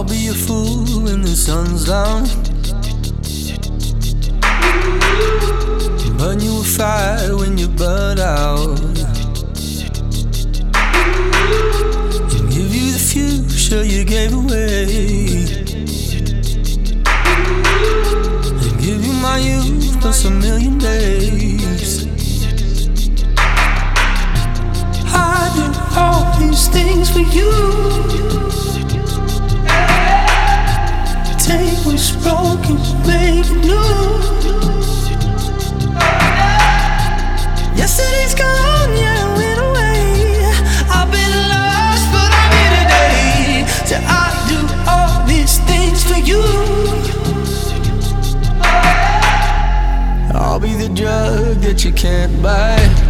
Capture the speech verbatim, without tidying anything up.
be a fool when the sun's down, burn you a fire when you burn out, and give you the future you gave away, and give you my youth plus a million days. I do all these things for you. Take what's broken, make it new. Yesterday's gone, yeah, it went away. I've been lost, but I'm here today. So I do all these things for you. I'll be the drug that you can't buy.